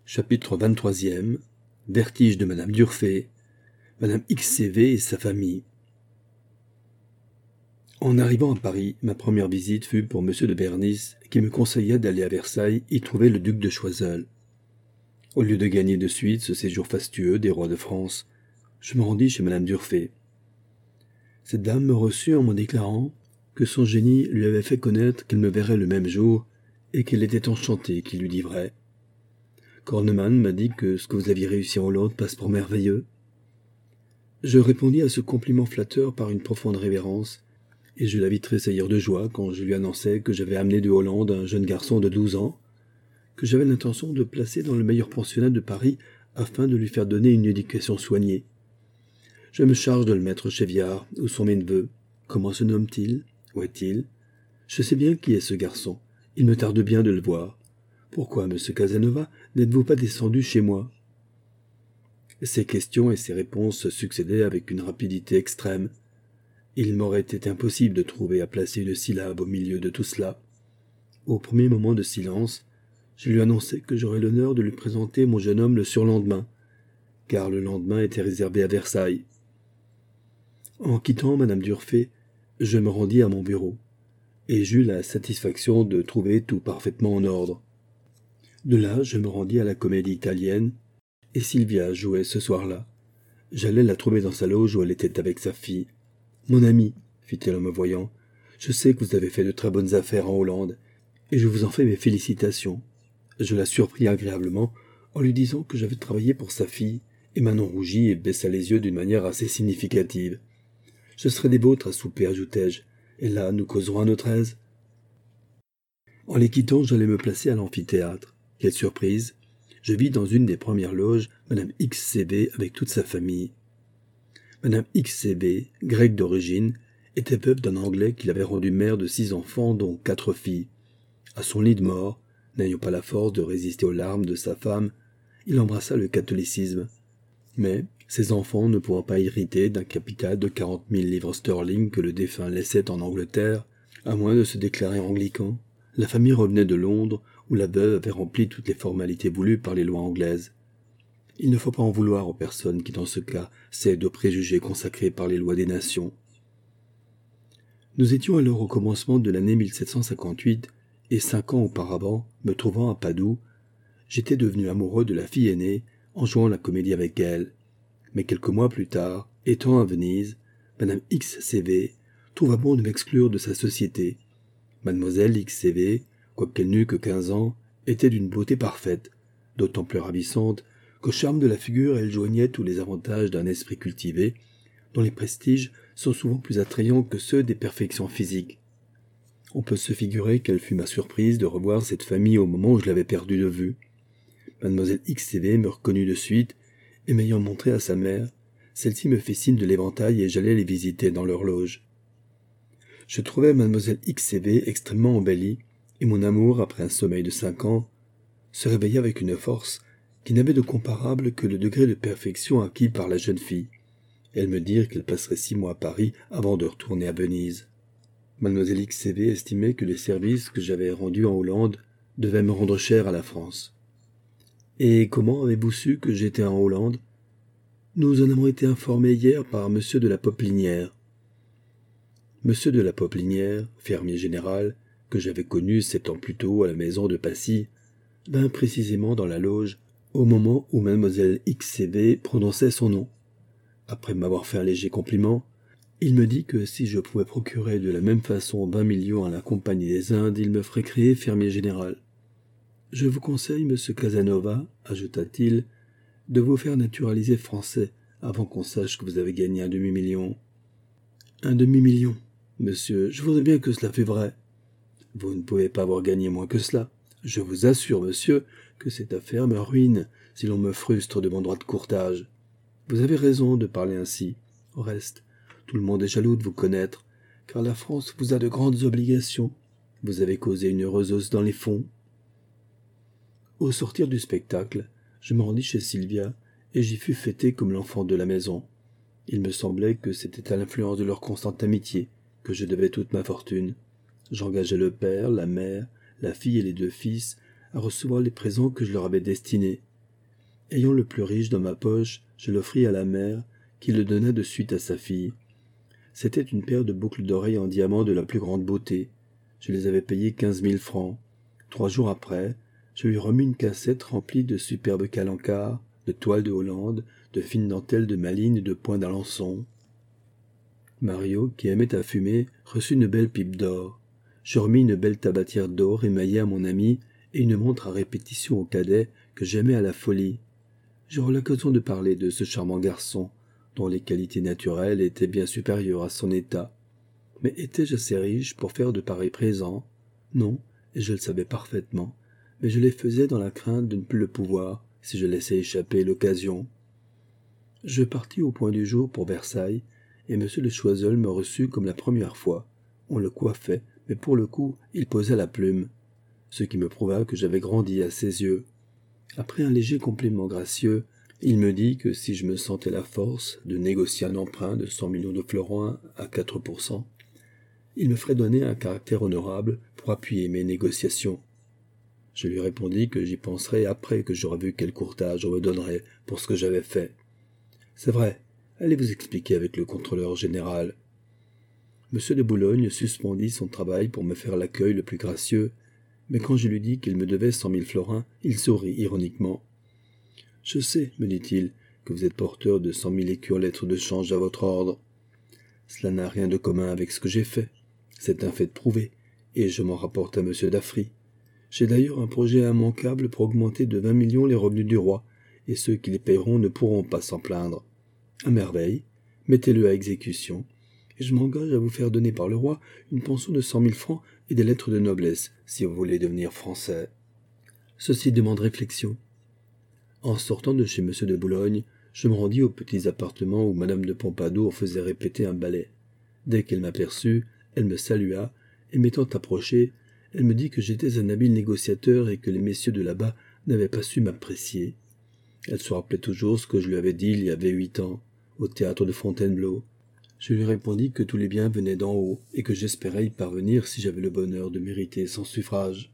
Chapitre 23e. Vertige de Madame d'Urfé, Madame XCV et sa famille. En arrivant à Paris, ma première visite fut pour Monsieur de Bernis, qui me conseilla d'aller à Versailles y trouver le duc de Choiseul. Au lieu de gagner de suite ce séjour fastueux des rois de France, je me rendis chez Madame d'Urfé. Cette dame me reçut en me déclarant que son génie lui avait fait connaître qu'elle me verrait le même jour et qu'elle était enchantée qu'il lui dit vrai. Corneman m'a dit que ce que vous aviez réussi en Hollande passe pour merveilleux. Je répondis à ce compliment flatteur par une profonde révérence, et je la vis tressaillir de joie quand je lui annonçai que j'avais amené de Hollande un jeune garçon de 12 ans, que j'avais l'intention de placer dans le meilleur pensionnat de Paris afin de lui faire donner une éducation soignée. Je me charge de le mettre chez Viard, où sont mes neveux. Comment se nomme-t-il? Où est-il? Je sais bien qui est ce garçon. Il me tarde bien de le voir. Pourquoi, monsieur Casanova, n'êtes-vous pas descendu chez moi? Ces questions et ces réponses se succédaient avec une rapidité extrême. Il m'aurait été impossible de trouver à placer une syllabe au milieu de tout cela. Au premier moment de silence, je lui annonçai que j'aurais l'honneur de lui présenter mon jeune homme le surlendemain, car le lendemain était réservé à Versailles. En quittant Madame d'Urfé, je me rendis à mon bureau, et j'eus la satisfaction de trouver tout parfaitement en ordre. De là, je me rendis à la Comédie Italienne, et Sylvia jouait ce soir-là. J'allais la trouver dans sa loge où elle était avec sa fille. « Mon ami, fit-elle en me voyant, je sais que vous avez fait de très bonnes affaires en Hollande, et je vous en fais mes félicitations. » Je la surpris agréablement en lui disant que j'avais travaillé pour sa fille, et Manon rougit et baissa les yeux d'une manière assez significative. « Je serai des vôtres à souper, ajoutai-je, et là nous causerons à notre aise. » En les quittant, j'allais me placer à l'amphithéâtre. Quelle surprise! Je vis dans une des premières loges Madame XCV avec toute sa famille. Madame XCV, grecque d'origine, était veuve d'un Anglais qui l'avait rendue mère de 6 enfants, dont 4 filles. À son lit de mort, n'ayant pas la force de résister aux larmes de sa femme, il embrassa le catholicisme. Mais, ses enfants ne pouvant pas hériter d'un capital de 40 000 livres sterling que le défunt laissait en Angleterre, à moins de se déclarer anglican, la famille revenait de Londres, où la veuve avait rempli toutes les formalités voulues par les lois anglaises. Il ne faut pas en vouloir aux personnes qui, dans ce cas, cèdent aux préjugés consacrés par les lois des nations. Nous étions alors au commencement de l'année 1758, et 5 ans auparavant, me trouvant à Padoue, j'étais devenu amoureux de la fille aînée en jouant la comédie avec elle. Mais quelques mois plus tard, étant à Venise, Madame XCV trouva bon de m'exclure de sa société. Mademoiselle XCV, quoiqu'elle n'eût que 15 ans, était d'une beauté parfaite, d'autant plus ravissante qu'au charme de la figure elle joignait tous les avantages d'un esprit cultivé, dont les prestiges sont souvent plus attrayants que ceux des perfections physiques. On peut se figurer quelle fut ma surprise de revoir cette famille au moment où je l'avais perdue de vue. Mademoiselle XCV me reconnut de suite, et m'ayant montré à sa mère, celle-ci me fit signe de l'éventail et j'allais les visiter dans leur loge. Je trouvais Mademoiselle XCV extrêmement embellie, et mon amour, après un sommeil de 5 ans, se réveilla avec une force qui n'avait de comparable que le degré de perfection acquis par la jeune fille. Elles me dirent qu'elle passerait 6 mois à Paris avant de retourner à Venise. Mademoiselle XCV estimait que les services que j'avais rendus en Hollande devaient me rendre cher à la France. « Et comment avez-vous su que j'étais en Hollande ?»« Nous en avons été informés hier par monsieur de la Poplinière. » Monsieur de la Poplinière, fermier général, que j'avais connu 7 ans plus tôt à la maison de Passy, vint précisément dans la loge au moment où mademoiselle XCV prononçait son nom. Après m'avoir fait un léger compliment, il me dit que si je pouvais procurer de la même façon 20 millions à la Compagnie des Indes, il me ferait créer fermier général. « Je vous conseille, monsieur Casanova, ajouta-t-il, de vous faire naturaliser français avant qu'on sache que vous avez gagné un demi-million. »« Un demi-million, monsieur, je voudrais bien que cela fût vrai. » »« Vous ne pouvez pas avoir gagné moins que cela. Je vous assure, monsieur, que cette affaire me ruine si l'on me frustre de mon droit de courtage. Vous avez raison de parler ainsi. Au reste, tout le monde est jaloux de vous connaître, car la France vous a de grandes obligations. Vous avez causé une heureuse hausse dans les fonds. » Au sortir du spectacle, je me rendis chez Sylvia, et j'y fus fêté comme l'enfant de la maison. Il me semblait que c'était à l'influence de leur constante amitié que je devais toute ma fortune. J'engageai le père, la mère, la fille et les 2 fils à recevoir les présents que je leur avais destinés, Ayant le plus riche dans ma poche, je l'offris à la mère, qui le donna de suite à sa fille. C'était une paire de boucles d'oreilles en diamant de la plus grande beauté. Je les avais payées 15 000 francs. 3 jours après, je lui remis une cassette remplie de superbes calancards, de toiles de Hollande, de fines dentelles de Malines et de points d'Alençon. Mario, qui aimait à fumer, reçut une belle pipe d'or. Je remis une belle tabatière d'or émaillée à mon ami et une montre à répétition au cadet que j'aimais à la folie. J'aurai l'occasion de parler de ce charmant garçon, dont les qualités naturelles étaient bien supérieures à son état. Mais étais-je assez riche pour faire de pareils présents? Non, et je le savais parfaitement, mais je les faisais dans la crainte de ne plus le pouvoir, si je laissais échapper l'occasion. Je partis au point du jour pour Versailles, et M. de Choiseul me reçut comme la première fois. On le coiffait, mais pour le coup, il posait la plume, ce qui me prouva que j'avais grandi à ses yeux. Après un léger compliment gracieux, il me dit que si je me sentais la force de négocier un emprunt de 100 millions de florins à 4%, il me ferait donner un caractère honorable pour appuyer mes négociations. Je lui répondis que j'y penserais après que j'aurais vu quel courtage on me donnerait pour ce que j'avais fait. C'est vrai, allez vous expliquer avec le contrôleur général. M. de Boulogne suspendit son travail pour me faire l'accueil le plus gracieux, mais quand je lui dis qu'il me devait 100 000 florins, il sourit ironiquement. « Je sais, me dit-il, que vous êtes porteur de 100 000 écus en lettres de change à votre ordre. Cela n'a rien de commun avec ce que j'ai fait. C'est un fait prouvé, et je m'en rapporte à M. Daffry. J'ai d'ailleurs un projet immanquable pour augmenter de 20 millions les revenus du roi, et ceux qui les paieront ne pourront pas s'en plaindre. À merveille, mettez-le à exécution, et je m'engage à vous faire donner par le roi une pension de 100 000 francs et des lettres de noblesse, si vous voulez devenir français. Ceci demande réflexion. En sortant de chez M. de Boulogne, je me rendis aux petits appartements où Mme de Pompadour faisait répéter un ballet. Dès qu'elle m'aperçut, elle me salua, et m'étant approchée, elle me dit que j'étais un habile négociateur et que les messieurs de là-bas n'avaient pas su m'apprécier. Elle se rappelait toujours ce que je lui avais dit il y avait 8 ans, au théâtre de Fontainebleau. Je lui répondis que tous les biens venaient d'en haut, et que j'espérais y parvenir si j'avais le bonheur de mériter son suffrage.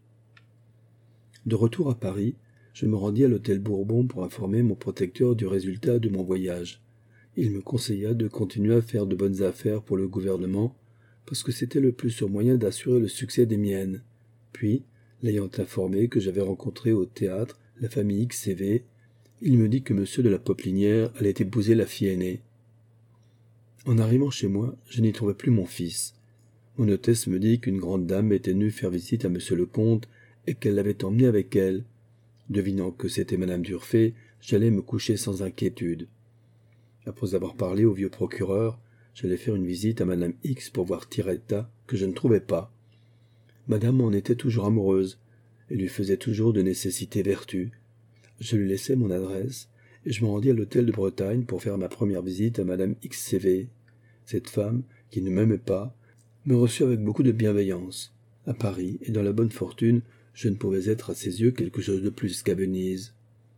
De retour à Paris, je me rendis à l'hôtel Bourbon pour informer mon protecteur du résultat de mon voyage. Il me conseilla de continuer à faire de bonnes affaires pour le gouvernement, parce que c'était le plus sûr moyen d'assurer le succès des miennes. Puis, l'ayant informé que j'avais rencontré au théâtre la famille XCV, il me dit que M. de la Poplinière allait épouser la fille aînée. En arrivant chez moi, je n'y trouvais plus mon fils. Mon hôtesse me dit qu'une grande dame était venue faire visite à M. le comte et qu'elle l'avait emmené avec elle. Devinant que c'était Madame d'Urfé, j'allais me coucher sans inquiétude. Après avoir parlé au vieux procureur, j'allais faire une visite à Madame X pour voir Tiretta, que je ne trouvais pas. Madame en était toujours amoureuse, et lui faisait toujours de nécessité vertu. Je lui laissai mon adresse, et je me rendis à l'hôtel de Bretagne pour faire ma première visite à Madame XCV. Cette femme, qui ne m'aimait pas, me reçut avec beaucoup de bienveillance. À Paris, et dans la bonne fortune, je ne pouvais être à ses yeux quelque chose de plus qu'à Venise.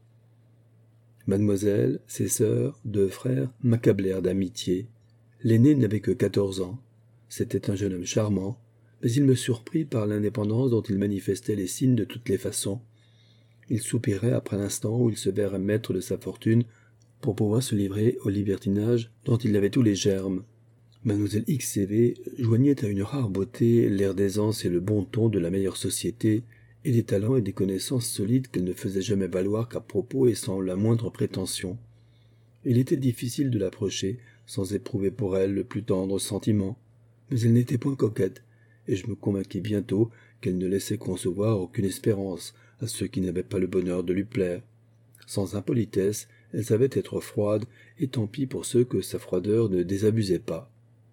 Mademoiselle, ses sœurs, 2 frères, m'accablèrent d'amitié. L'aîné n'avait que 14 ans. C'était un jeune homme charmant, mais il me surprit par l'indépendance dont il manifestait les signes de toutes les façons. Il soupirait après l'instant où il se verrait maître de sa fortune pour pouvoir se livrer au libertinage dont il avait tous les germes. Mademoiselle XCV joignait à une rare beauté l'air d'aisance et le bon ton de la meilleure société, et des talents et des connaissances solides qu'elle ne faisait jamais valoir qu'à propos et sans la moindre prétention. Il était difficile de l'approcher sans éprouver pour elle le plus tendre sentiment, mais elle n'était point coquette, et je me convainquis bientôt qu'elle ne laissait concevoir aucune espérance à ceux qui n'avaient pas le bonheur de lui plaire. Sans impolitesse, elle savait être froide, et tant pis pour ceux que sa froideur ne désabusait pas.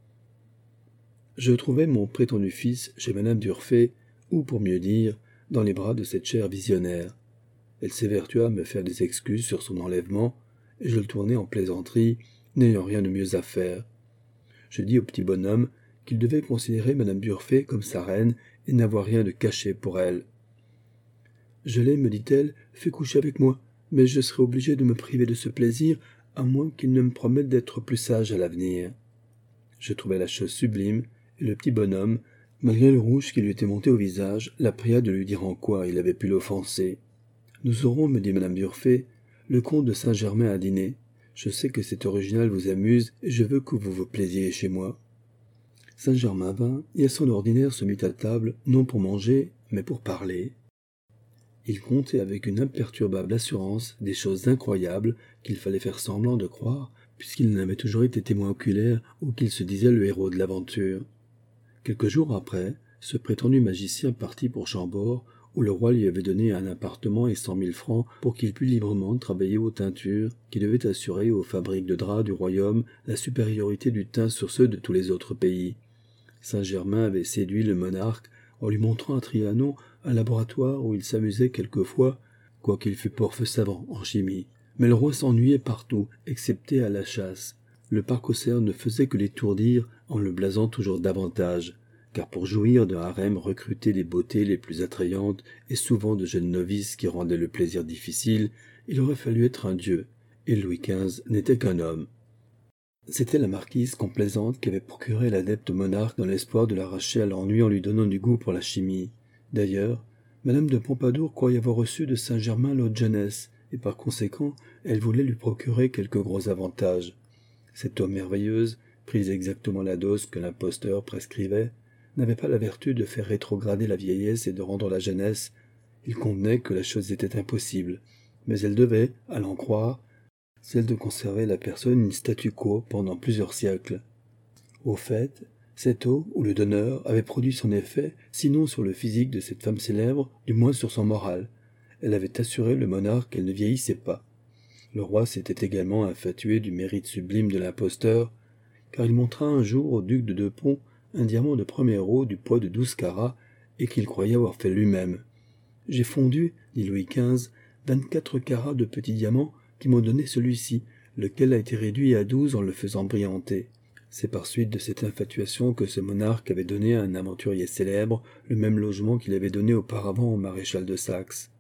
Je trouvai mon prétendu fils chez Madame d'Urfé, ou, pour mieux dire, dans les bras de cette chère visionnaire. Elle s'évertua à me faire des excuses sur son enlèvement, et je le tournai en plaisanterie, n'ayant rien de mieux à faire. Je dis au petit bonhomme qu'il devait considérer Madame d'Urfé comme sa reine et n'avoir rien de caché pour elle. « Je l'ai, me dit-elle, fait coucher avec moi, mais je serai obligée de me priver de ce plaisir, à moins qu'il ne me promette d'être plus sage à l'avenir. » Je trouvai la chose sublime, et le petit bonhomme, malgré le rouge qui lui était monté au visage, la pria de lui dire en quoi il avait pu l'offenser. « Nous aurons, me dit Madame d'Urfé, Le comte de Saint-Germain a dîné. Je sais que cet original vous amuse, et je veux que vous vous plaisiez chez moi. » Saint-Germain vint, et à son ordinaire se mit à table, non pour manger, mais pour parler. Il contait avec une imperturbable assurance des choses incroyables qu'il fallait faire semblant de croire, puisqu'il n'avait toujours été témoin oculaire ou qu'il se disait le héros de l'aventure. Quelques jours après, ce prétendu magicien partit pour Chambord, où le roi lui avait donné un appartement et 100 000 francs pour qu'il pût librement travailler aux teintures, qui devaient assurer aux fabriques de draps du royaume la supériorité du teint sur ceux de tous les autres pays. Saint-Germain avait séduit le monarque en lui montrant à Trianon un laboratoire où il s'amusait quelquefois, quoiqu'il fût porte savant en chimie. Mais le roi s'ennuyait partout, excepté à la chasse. Le parc Auxerre ne faisait que l'étourdir en le blasant toujours davantage, car pour jouir d'un harem recruté des beautés les plus attrayantes et souvent de jeunes novices qui rendaient le plaisir difficile, il aurait fallu être un dieu, et Louis XV n'était qu'un homme. C'était la marquise complaisante qui avait procuré l'adepte monarque dans l'espoir de l'arracher à l'ennui en lui donnant du goût pour la chimie. D'ailleurs, Madame de Pompadour croyait avoir reçu de Saint-Germain l'eau de jeunesse, et par conséquent, elle voulait lui procurer quelques gros avantages. Cette eau merveilleuse, prise exactement la dose que l'imposteur prescrivait, n'avait pas la vertu de faire rétrograder la vieillesse et de rendre la jeunesse. Il convenait que la chose était impossible, mais elle devait, à l'en croire, celle de conserver la personne in statu quo pendant plusieurs siècles. Au fait, cette eau, ou le donneur, avait produit son effet, sinon sur le physique de cette femme célèbre, du moins sur son moral. Elle avait assuré le monarque qu'elle ne vieillissait pas. Le roi s'était également infatué du mérite sublime de l'imposteur, car il montra un jour au duc de Deux-Ponts un diamant de premier eau du poids de 12 carats et qu'il croyait avoir fait lui-même. « J'ai fondu, dit Louis XV, 24 carats de petits diamants qui m'ont donné celui-ci, lequel a été réduit à 12 en le faisant brillanter. » C'est par suite de cette infatuation que ce monarque avait donné à un aventurier célèbre le même logement qu'il avait donné auparavant au maréchal de Saxe.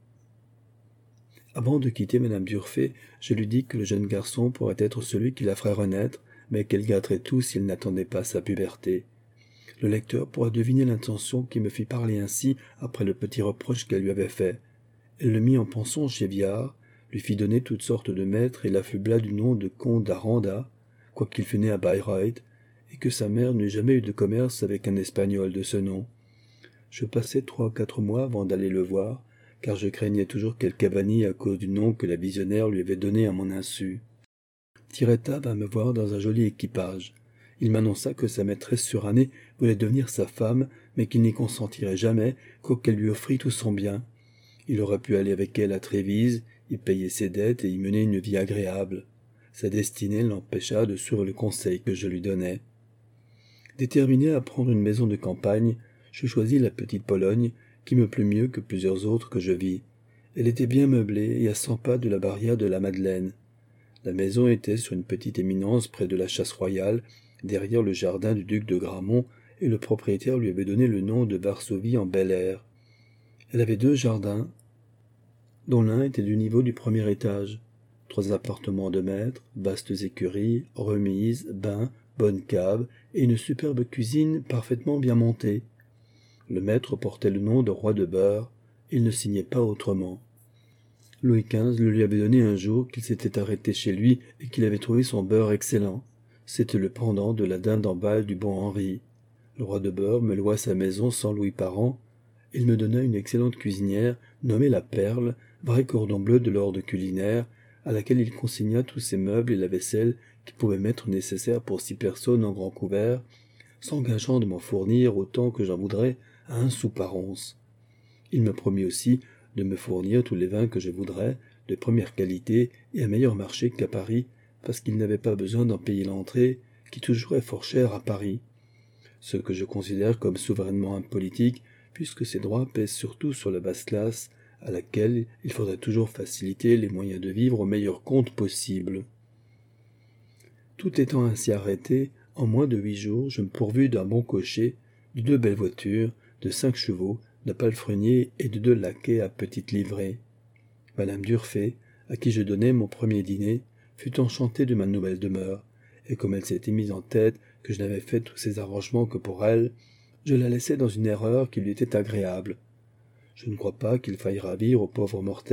Avant de quitter Madame d'Urfé, je lui dis que le jeune garçon pourrait être celui qui la ferait renaître, mais qu'elle gâterait tout s'il n'attendait pas sa puberté. Le lecteur pourra deviner l'intention qui me fit parler ainsi après le petit reproche qu'elle lui avait fait. Elle le mit en pension chez Viard, lui fit donner toutes sortes de maîtres et l'affubla du nom de comte d'Aranda, quoiqu'il fût né à Bayreuth, et que sa mère n'eût jamais eu de commerce avec un Espagnol de ce nom. Je passai 3 ou 4 mois avant d'aller le voir, car je craignais toujours quelque avanie à cause du nom que la visionnaire lui avait donné à mon insu. Tiretta vint me voir dans un joli équipage. Il m'annonça que sa maîtresse surannée voulait devenir sa femme, mais qu'il n'y consentirait jamais, quoiqu'elle lui offrît tout son bien. Il aurait pu aller avec elle à Trévise, y payer ses dettes et y mener une vie agréable. Sa destinée l'empêcha de suivre le conseil que je lui donnais. Déterminé à prendre une maison de campagne, je choisis la petite Pologne, qui me plut mieux que plusieurs autres que je vis. Elle était bien meublée et à 100 pas de la barrière de la Madeleine. La maison était sur une petite éminence près de la chasse royale, derrière le jardin du duc de Gramont, et le propriétaire lui avait donné le nom de Varsovie en bel air. Elle avait 2 jardins, dont l'un était du niveau du premier étage. 3 appartements de maître, vastes écuries, remises, bains, bonne cave et une superbe cuisine parfaitement bien montée. Le maître portait le nom de roi de beurre, il ne signait pas autrement. Louis XV le lui avait donné un jour qu'il s'était arrêté chez lui et qu'il avait trouvé son beurre excellent. C'était le pendant de la dinde en balle du bon Henri. Le roi de beurre me loua sa maison 100 louis par an. Il me donna une excellente cuisinière, nommée la Perle, vrai cordon bleu de l'ordre culinaire, à laquelle il consigna tous ses meubles et la vaisselle qui pouvaient m'être nécessaires pour 6 personnes en grand couvert, s'engageant de m'en fournir autant que j'en voudrais à 1 sou par once. Il me promit aussi de me fournir tous les vins que je voudrais, de première qualité et à meilleur marché qu'à Paris, parce qu'il n'avait pas besoin d'en payer l'entrée, qui toujours est fort chère à Paris. Ce que je considère comme souverainement impolitique, puisque ces droits pèsent surtout sur la basse classe, à laquelle il faudrait toujours faciliter les moyens de vivre au meilleur compte possible. Tout étant ainsi arrêté, en moins de 8 jours, je me pourvus d'un bon cocher, de 2 belles voitures, de 5 chevaux, d'un palefrenier et de 2 laquais à petite livrée. Madame d'Urfé, à qui je donnai mon premier dîner, fut enchantée de ma nouvelle demeure, et comme elle s'était mise en tête que je n'avais fait tous ces arrangements que pour elle, je la laissai dans une erreur qui lui était agréable. Je ne crois pas qu'il faille ravir au pauvre mortel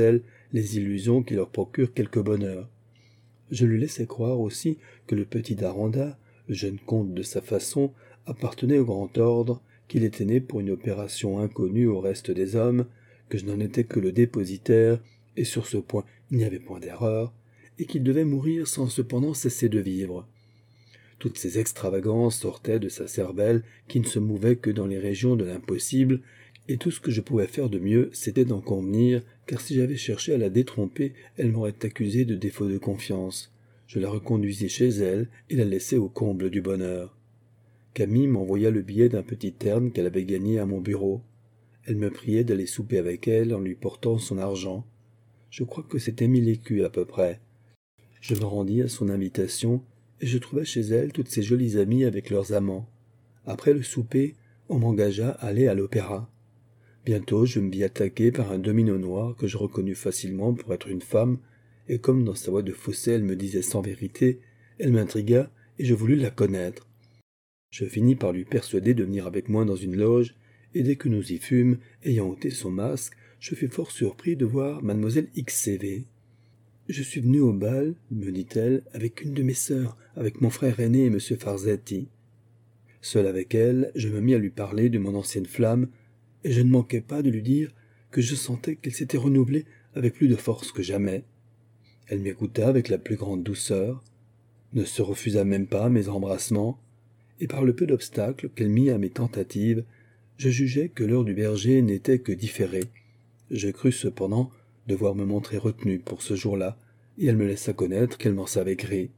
les illusions qui leur procurent quelque bonheur. Je lui laissais croire aussi que le petit Daranda, le jeune comte de sa façon, appartenait au grand ordre, qu'il était né pour une opération inconnue au reste des hommes, que je n'en étais que le dépositaire, et sur ce point il n'y avait point d'erreur, et qu'il devait mourir sans cependant cesser de vivre. Toutes ces extravagances sortaient de sa cervelle qui ne se mouvait que dans les régions de l'impossible, et tout ce que je pouvais faire de mieux, c'était d'en convenir, car si j'avais cherché à la détromper, elle m'aurait accusé de défaut de confiance. Je la reconduisis chez elle et la laissai au comble du bonheur. Camille m'envoya le billet d'un petit terne qu'elle avait gagné à mon bureau. Elle me priait d'aller souper avec elle en lui portant son argent. Je crois que c'était 1000 écus à peu près. Je me rendis à son invitation, et je trouvai chez elle toutes ses jolies amies avec leurs amants. Après le souper, on m'engagea à aller à l'opéra. Bientôt je me vis attaqué par un domino noir que je reconnus facilement pour être une femme, et comme dans sa voix de fausset elle me disait sans vérité, elle m'intrigua, et je voulus la connaître. Je finis par lui persuader de venir avec moi dans une loge, et dès que nous y fûmes, ayant ôté son masque, je fus fort surpris de voir mademoiselle XCV. « Je suis venu au bal, me dit-elle, avec une de mes sœurs, avec mon frère aîné et M. Farzetti. » Seul avec elle, je me mis à lui parler de mon ancienne flamme, et je ne manquai pas de lui dire que je sentais qu'elle s'était renouvelée avec plus de force que jamais. Elle m'écouta avec la plus grande douceur, ne se refusa même pas à mes embrassements, et par le peu d'obstacles qu'elle mit à mes tentatives, je jugeai que l'heure du berger n'était que différée. Je crus cependant devoir me montrer retenu pour ce jour-là, et elle me laissa connaître qu'elle m'en savait gré.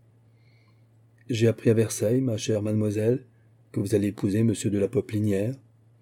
« J'ai appris à Versailles, ma chère mademoiselle, que vous allez épouser monsieur de la Poplinière.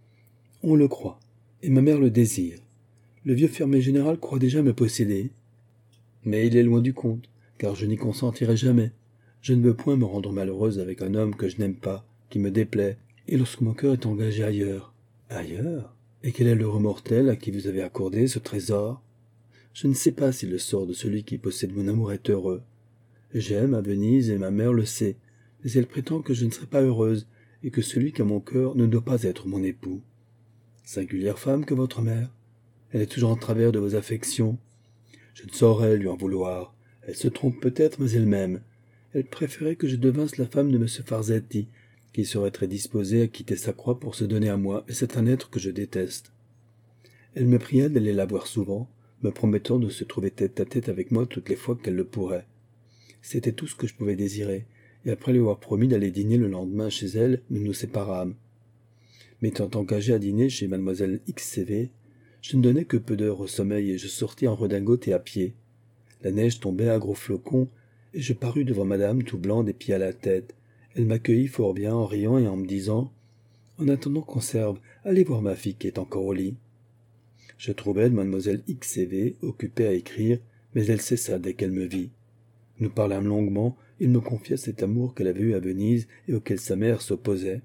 On le croit, et ma mère le désire. Le vieux fermier général croit déjà me posséder. Mais il est loin du compte, car je n'y consentirai jamais. Je ne veux point me rendre malheureuse avec un homme que je n'aime pas, qui me déplaît, et lorsque mon cœur est engagé ailleurs. » « Ailleurs ? Et quel est l'heureux mortel à qui vous avez accordé ce trésor ? Je ne sais pas si le sort de celui qui possède mon amour est heureux. J'aime à Venise et ma mère le sait, mais elle prétend que je ne serai pas heureuse et que celui qui a mon cœur ne doit pas être mon époux. Singulière femme que votre mère. Elle est toujours en travers de vos affections. Je ne saurais lui en vouloir. Elle se trompe peut-être, mais elle m'aime. Elle préférait que je devinsse la femme de M. Farzetti, qui serait très disposé à quitter sa croix pour se donner à moi, et c'est un être que je déteste. Elle me pria d'aller la voir souvent, me promettant de se trouver tête à tête avec moi toutes les fois qu'elle le pourrait. C'était tout ce que je pouvais désirer, et après lui avoir promis d'aller dîner le lendemain chez elle, nous nous séparâmes. M'étant engagé à dîner chez mademoiselle XCV, je ne donnais que peu d'heures au sommeil et je sortis en redingote et à pied. La neige tombait à gros flocons, et je parus devant madame tout blanc des pieds à la tête. Elle m'accueillit fort bien en riant et en me disant « En attendant qu'on serve, allez voir ma fille qui est encore au lit. » Je trouvai mademoiselle XCV occupée à écrire, mais elle cessa dès qu'elle me vit. Nous parlâmes longuement, il me confia cet amour qu'elle avait eu à Venise et auquel sa mère s'opposait.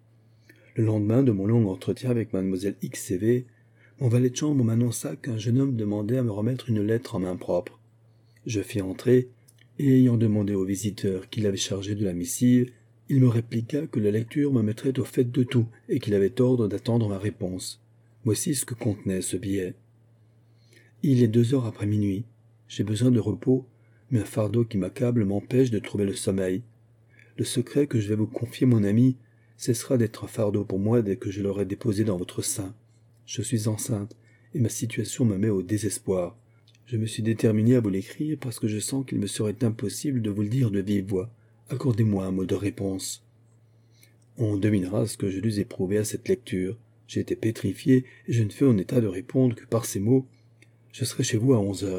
Le lendemain de mon long entretien avec mademoiselle XCV, mon valet de chambre m'annonça qu'un jeune homme demandait à me remettre une lettre en main propre. Je fis entrer, et ayant demandé au visiteur qui l'avait chargé de la missive, il me répliqua que la lecture me mettrait au fait de tout et qu'il avait ordre d'attendre ma réponse. Voici ce que contenait ce billet. « Il est 2 heures après minuit. J'ai besoin de repos, mais un fardeau qui m'accable m'empêche de trouver le sommeil. Le secret que je vais vous confier, mon ami, cessera d'être un fardeau pour moi dès que je l'aurai déposé dans votre sein. Je suis enceinte, et ma situation me met au désespoir. Je me suis déterminé à vous l'écrire parce que je sens qu'il me serait impossible de vous le dire de vive voix. Accordez-moi un mot de réponse. » On devinera ce que je dus éprouver à cette lecture. J'étais pétrifié, et je ne fus en état de répondre que par ces mots « Je serai chez vous à 11 heures. »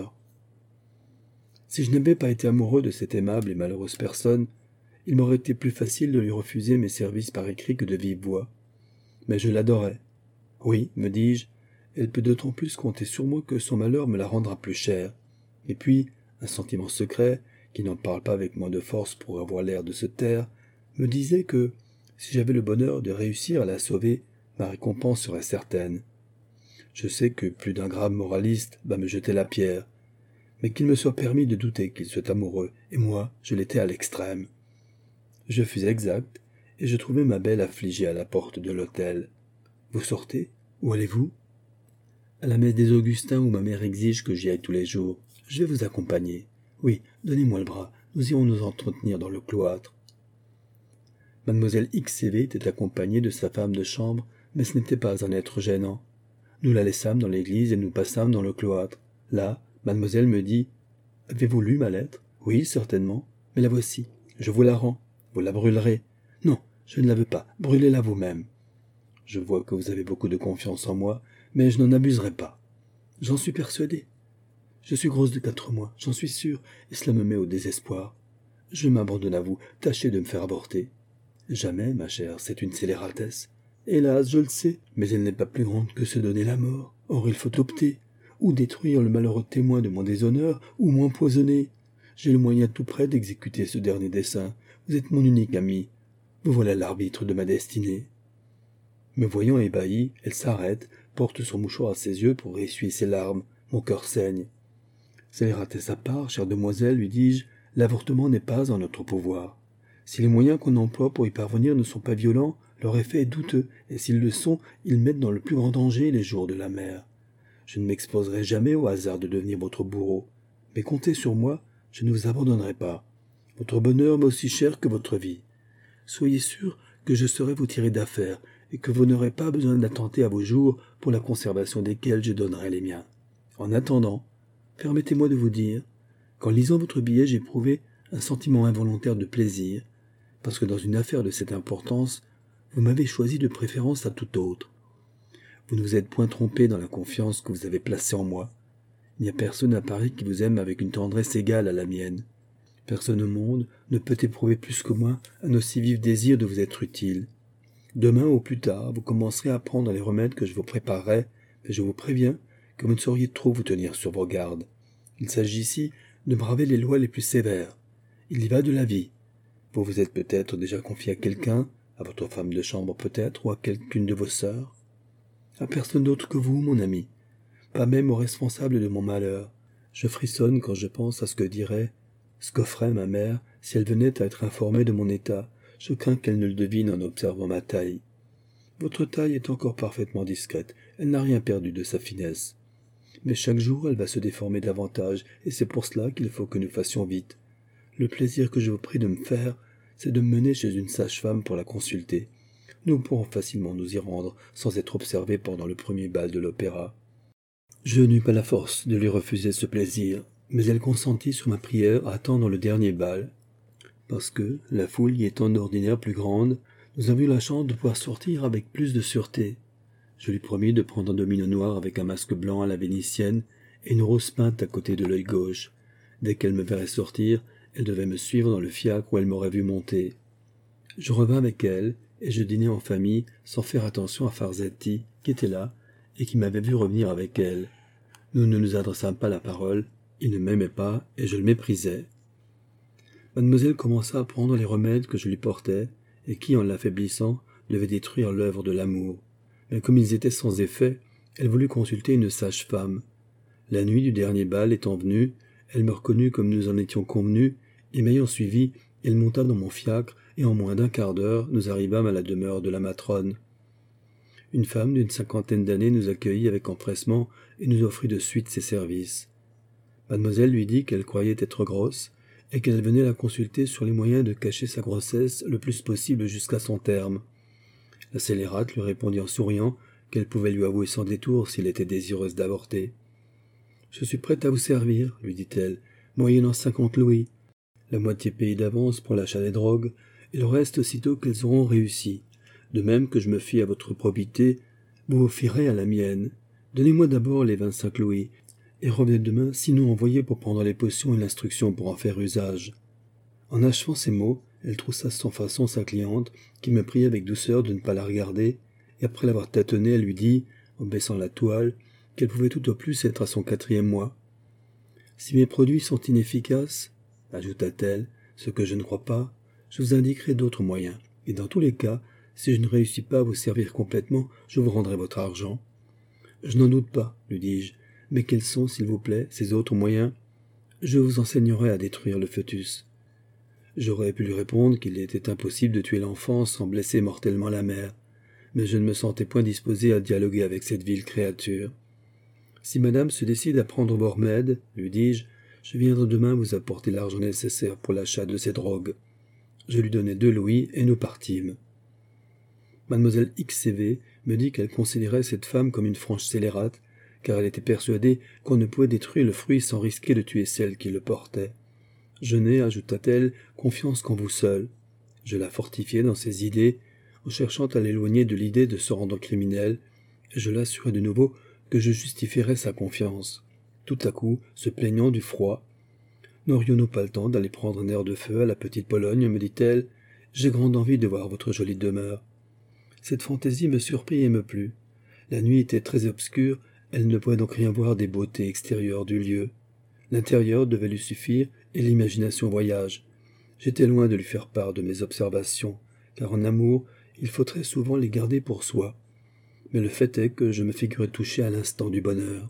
Si je n'avais pas été amoureux de cette aimable et malheureuse personne, il m'aurait été plus facile de lui refuser mes services par écrit que de vive voix. Mais je l'adorais. Oui, me dis-je, elle peut d'autant plus compter sur moi que son malheur me la rendra plus chère. Et puis, un sentiment secret, qui n'en parle pas avec moins de force pour avoir l'air de se taire, me disait que, si j'avais le bonheur de réussir à la sauver, ma récompense serait certaine. Je sais que plus d'un grave moraliste va me jeter la pierre, mais qu'il me soit permis de douter qu'il soit amoureux, et moi, je l'étais à l'extrême. Je fus exact, et je trouvai ma belle affligée à la porte de l'hôtel. « Vous sortez ? Où allez-vous » À la messe des Augustins où ma mère exige que j'y aille tous les jours. Je vais vous accompagner. Oui, donnez-moi le bras, nous irons nous entretenir dans le cloître. Mademoiselle XCV était accompagnée de sa femme de chambre, mais ce n'était pas un être gênant. Nous la laissâmes dans l'église et nous passâmes dans le cloître. Là, mademoiselle me dit « Avez-vous lu ma lettre ?»« Oui, certainement, mais la voici. Je vous la rends. Vous la brûlerez. »« Non, je ne la veux pas. Brûlez-la vous-même. »« Je vois que vous avez beaucoup de confiance en moi, mais je n'en abuserai pas. J'en suis persuadé. Je suis grosse de 4 mois, j'en suis sûr, et cela me met au désespoir. Je m'abandonne à vous, tâchez de me faire avorter. » « Jamais, ma chère, c'est une scélératesse. Hélas, je le sais, mais elle n'est pas plus grande que se donner la mort. Or il faut opter. Ou détruire le malheureux témoin de mon déshonneur, ou m'empoisonner. J'ai le moyen tout près d'exécuter ce dernier dessein. Vous êtes mon unique ami. Vous voilà l'arbitre de ma destinée. » Me voyant ébahi, elle s'arrête, porte son mouchoir à ses yeux pour essuyer ses larmes. Mon cœur saigne. « Scélératesse à part, chère demoiselle, lui dis-je, l'avortement n'est pas en notre pouvoir. Si les moyens qu'on emploie pour y parvenir ne sont pas violents, leur effet est douteux, et s'ils le sont, ils mettent dans le plus grand danger les jours de la mère. Je ne m'exposerai jamais au hasard de devenir votre bourreau, mais comptez sur moi, je ne vous abandonnerai pas. Votre bonheur m'est aussi cher que votre vie. Soyez sûr que je saurai vous tirer d'affaire, et que vous n'aurez pas besoin d'attenter à vos jours pour la conservation desquels je donnerai les miens. En attendant, permettez-moi de vous dire qu'en lisant votre billet, j'ai éprouvé un sentiment involontaire de plaisir, parce que dans une affaire de cette importance, vous m'avez choisi de préférence à tout autre. Vous ne vous êtes point trompé dans la confiance que vous avez placée en moi. Il n'y a personne à Paris qui vous aime avec une tendresse égale à la mienne. Personne au monde ne peut éprouver plus que moi un aussi vif désir de vous être utile. Demain ou plus tard, vous commencerez à prendre les remèdes que je vous préparerai, mais je vous préviens que vous ne sauriez trop vous tenir sur vos gardes. Il s'agit ici de braver les lois les plus sévères. Il y va de la vie. Vous vous êtes peut-être déjà confié à quelqu'un, à votre femme de chambre peut-être, ou à quelqu'une de vos sœurs. À personne d'autre que vous, mon ami, pas même au responsable de mon malheur. Je frissonne quand je pense à ce qu'offrait ma mère si elle venait à être informée de mon état. Je crains qu'elle ne le devine en observant ma taille. Votre taille est encore parfaitement discrète, elle n'a rien perdu de sa finesse. Mais chaque jour elle va se déformer davantage, et c'est pour cela qu'il faut que nous fassions vite. Le plaisir que je vous prie de me faire, c'est de me mener chez une sage-femme pour la consulter. Nous pourrons facilement nous y rendre sans être observés pendant le premier bal de l'opéra. » Je n'eus pas la force de lui refuser ce plaisir, mais elle consentit sur ma prière à attendre le dernier bal. Parce que, la foule y étant d'ordinaire plus grande, nous avions la chance de pouvoir sortir avec plus de sûreté. Je lui promis de prendre un domino noir avec un masque blanc à la vénitienne et une rose peinte à côté de l'œil gauche. Dès qu'elle me verrait sortir, elle devait me suivre dans le fiacre où elle m'aurait vu monter. Je revins avec elle, et je dînai en famille, sans faire attention à Farzetti, qui était là, et qui m'avait vu revenir avec elle. Nous ne nous adressâmes pas la parole, il ne m'aimait pas, et je le méprisais. Mademoiselle commença à prendre les remèdes que je lui portais, et qui, en l'affaiblissant, devaient détruire l'œuvre de l'amour. Mais comme ils étaient sans effet, elle voulut consulter une sage-femme. La nuit du dernier bal étant venue, elle me reconnut comme nous en étions convenus, et m'ayant suivi, elle monta dans mon fiacre, et en moins d'un quart d'heure, nous arrivâmes à la demeure de la matrone. Une femme d'une 50aine d'années nous accueillit avec empressement et nous offrit de suite ses services. Mademoiselle lui dit qu'elle croyait être grosse, et qu'elle venait la consulter sur les moyens de cacher sa grossesse le plus possible jusqu'à son terme. La scélérate lui répondit en souriant qu'elle pouvait lui avouer sans détour s'il était désireuse d'avorter. « Je suis prête à vous servir, lui dit-elle, moyennant 50 louis, la moitié payée d'avance pour l'achat des drogues, et le reste aussitôt qu'elles auront réussi. De même que je me fie à votre probité, vous vous fierez à la mienne. Donnez-moi d'abord les 25 louis, et revenez demain, sinon envoyez pour prendre les potions et l'instruction pour en faire usage. » En achevant ces mots, elle troussa sans façon sa cliente, qui me pria avec douceur de ne pas la regarder, et après l'avoir tâtonnée, elle lui dit, en baissant la toile, qu'elle pouvait tout au plus être à son 4e mois. « Si mes produits sont inefficaces, ajouta-t-elle, ce que je ne crois pas, je vous indiquerai d'autres moyens, et dans tous les cas, si je ne réussis pas à vous servir complètement, je vous rendrai votre argent. »« Je n'en doute pas, lui dis-je, mais quels sont, s'il vous plaît, ces autres moyens ? Je vous enseignerai à détruire le fœtus. » J'aurais pu lui répondre qu'il était impossible de tuer l'enfant sans blesser mortellement la mère, mais je ne me sentais point disposé à dialoguer avec cette vile créature. Si madame se décide à prendre vos remèdes, lui dis-je, je viendrai demain vous apporter l'argent nécessaire pour l'achat de ces drogues. Je lui donnai 2 louis et nous partîmes. Mademoiselle XCV me dit qu'elle considérait cette femme comme une franche scélérate, car elle était persuadée qu'on ne pouvait détruire le fruit sans risquer de tuer celle qui le portait. Je n'ai, ajouta-t-elle, confiance qu'en vous seul. Je la fortifiai dans ses idées, en cherchant à l'éloigner de l'idée de se rendre criminel, et je l'assurai de nouveau que je justifierais sa confiance. Tout à coup, se plaignant du froid, « N'aurions-nous pas le temps d'aller prendre un air de feu à la petite Pologne ?» me dit-elle. « J'ai grande envie de voir votre jolie demeure. » Cette fantaisie me surprit et me plut. La nuit était très obscure, elle ne pouvait donc rien voir des beautés extérieures du lieu. L'intérieur devait lui suffire, et l'imagination voyage. J'étais loin de lui faire part de mes observations, car en amour, il faut très souvent les garder pour soi. Mais le fait est que je me figurais touché à l'instant du bonheur.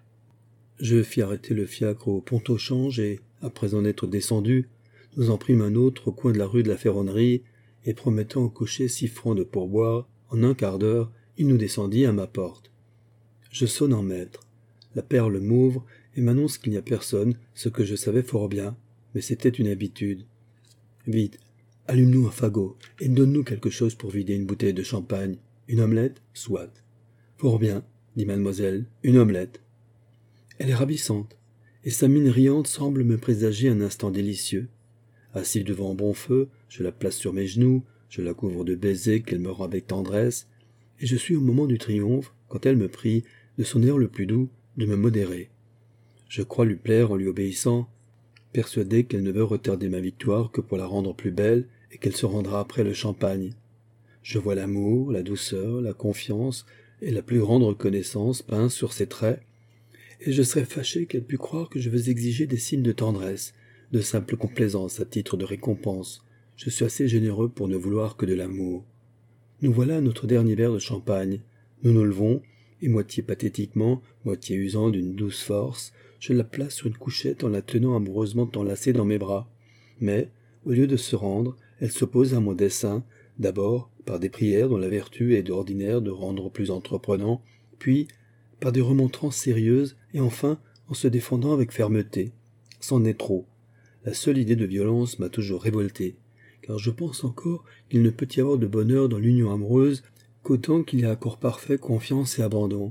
Je fis arrêter le fiacre au pont-au-change et, après en être descendu, nous en prîmes un autre au coin de la rue de la Ferronnerie, et promettant au cocher 6 francs de pourboire, en un quart d'heure, il nous descendit à ma porte. Je sonne en maître. La perle m'ouvre et m'annonce qu'il n'y a personne, ce que je savais fort bien, mais c'était une habitude. Vite, allume-nous un fagot et donne-nous quelque chose pour vider une bouteille de champagne. Une omelette, soit. Fort bien, dit mademoiselle, une omelette. Elle est ravissante, et sa mine riante semble me présager un instant délicieux. Assis devant un bon feu, je la place sur mes genoux, je la couvre de baisers qu'elle me rend avec tendresse, et je suis au moment du triomphe, quand elle me prie, de son air le plus doux, de me modérer. Je crois lui plaire en lui obéissant, persuadé qu'elle ne veut retarder ma victoire que pour la rendre plus belle et qu'elle se rendra après le champagne. Je vois l'amour, la douceur, la confiance et la plus grande reconnaissance peints sur ses traits, et je serais fâché qu'elle pût croire que je veux exiger des signes de tendresse, de simple complaisance à titre de récompense. Je suis assez généreux pour ne vouloir que de l'amour. Nous voilà à notre dernier verre de champagne. Nous nous levons, et moitié pathétiquement, moitié usant d'une douce force, je la place sur une couchette en la tenant amoureusement enlacée dans mes bras. Mais, au lieu de se rendre, elle s'oppose à mon dessein, d'abord par des prières dont la vertu est d'ordinaire de rendre plus entreprenant, puis par des remontrances sérieuses, et enfin en se défendant avec fermeté. C'en est trop. La seule idée de violence m'a toujours révolté, car je pense encore qu'il ne peut y avoir de bonheur dans l'union amoureuse qu'autant qu'il y a accord parfait, confiance et abandon.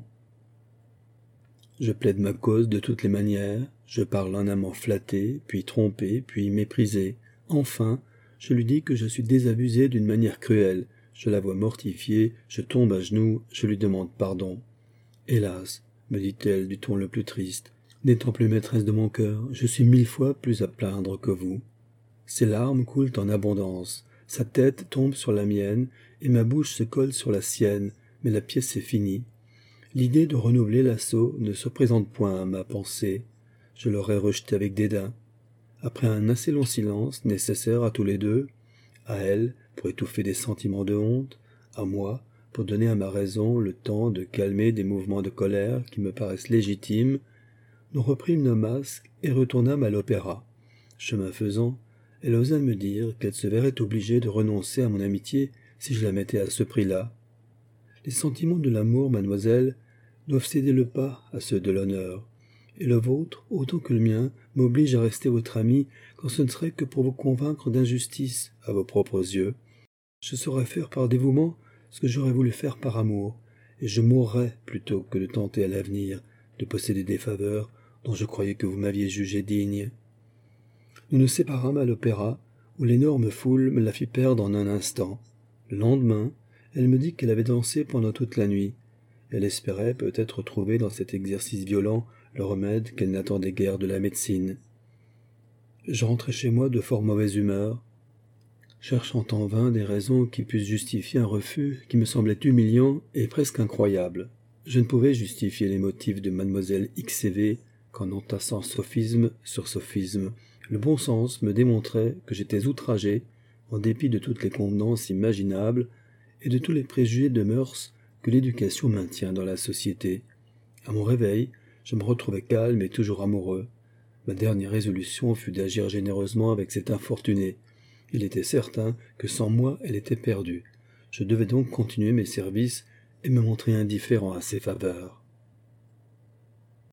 Je plaide ma cause de toutes les manières, je parle en amant flatté, puis trompé, puis méprisé. Enfin, je lui dis que je suis désabusé d'une manière cruelle, je la vois mortifiée, je tombe à genoux, je lui demande pardon. Hélas, me dit-elle du ton le plus triste, n'étant plus maîtresse de mon cœur, je suis 1000 fois plus à plaindre que vous. Ses larmes coulent en abondance, sa tête tombe sur la mienne, et ma bouche se colle sur la sienne, mais la pièce est finie. L'idée de renouveler l'assaut ne se présente point à ma pensée. Je l'aurais rejetée avec dédain. Après un assez long silence, nécessaire à tous les deux, à elle, pour étouffer des sentiments de honte, à moi, pour donner à ma raison le temps de calmer des mouvements de colère qui me paraissent légitimes, nous reprîmes nos masques et retournâmes à l'opéra. Chemin faisant, elle osa me dire qu'elle se verrait obligée de renoncer à mon amitié si je la mettais à ce prix-là. Les sentiments de l'amour, mademoiselle, doivent céder le pas à ceux de l'honneur, et le vôtre, autant que le mien, m'oblige à rester votre ami quand ce ne serait que pour vous convaincre d'injustice à vos propres yeux. Je saurais faire par dévouement ce que j'aurais voulu faire par amour, et je mourrais plutôt que de tenter à l'avenir de posséder des faveurs dont je croyais que vous m'aviez jugé digne. Nous nous séparâmes à l'opéra, où l'énorme foule me la fit perdre en un instant. Le lendemain, elle me dit qu'elle avait dansé pendant toute la nuit. Elle espérait peut-être trouver dans cet exercice violent le remède qu'elle n'attendait guère de la médecine. Je rentrai chez moi de fort mauvaise humeur, cherchant en vain des raisons qui pussent justifier un refus qui me semblait humiliant et presque incroyable. Je ne pouvais justifier les motifs de mademoiselle XCV qu'en entassant sophisme sur sophisme. Le bon sens me démontrait que j'étais outragé, en dépit de toutes les convenances imaginables et de tous les préjugés de mœurs que l'éducation maintient dans la société. À mon réveil, je me retrouvais calme et toujours amoureux. Ma dernière résolution fut d'agir généreusement avec cette infortunée. Il était certain que sans moi elle était perdue. Je devais donc continuer mes services et me montrer indifférent à ses faveurs.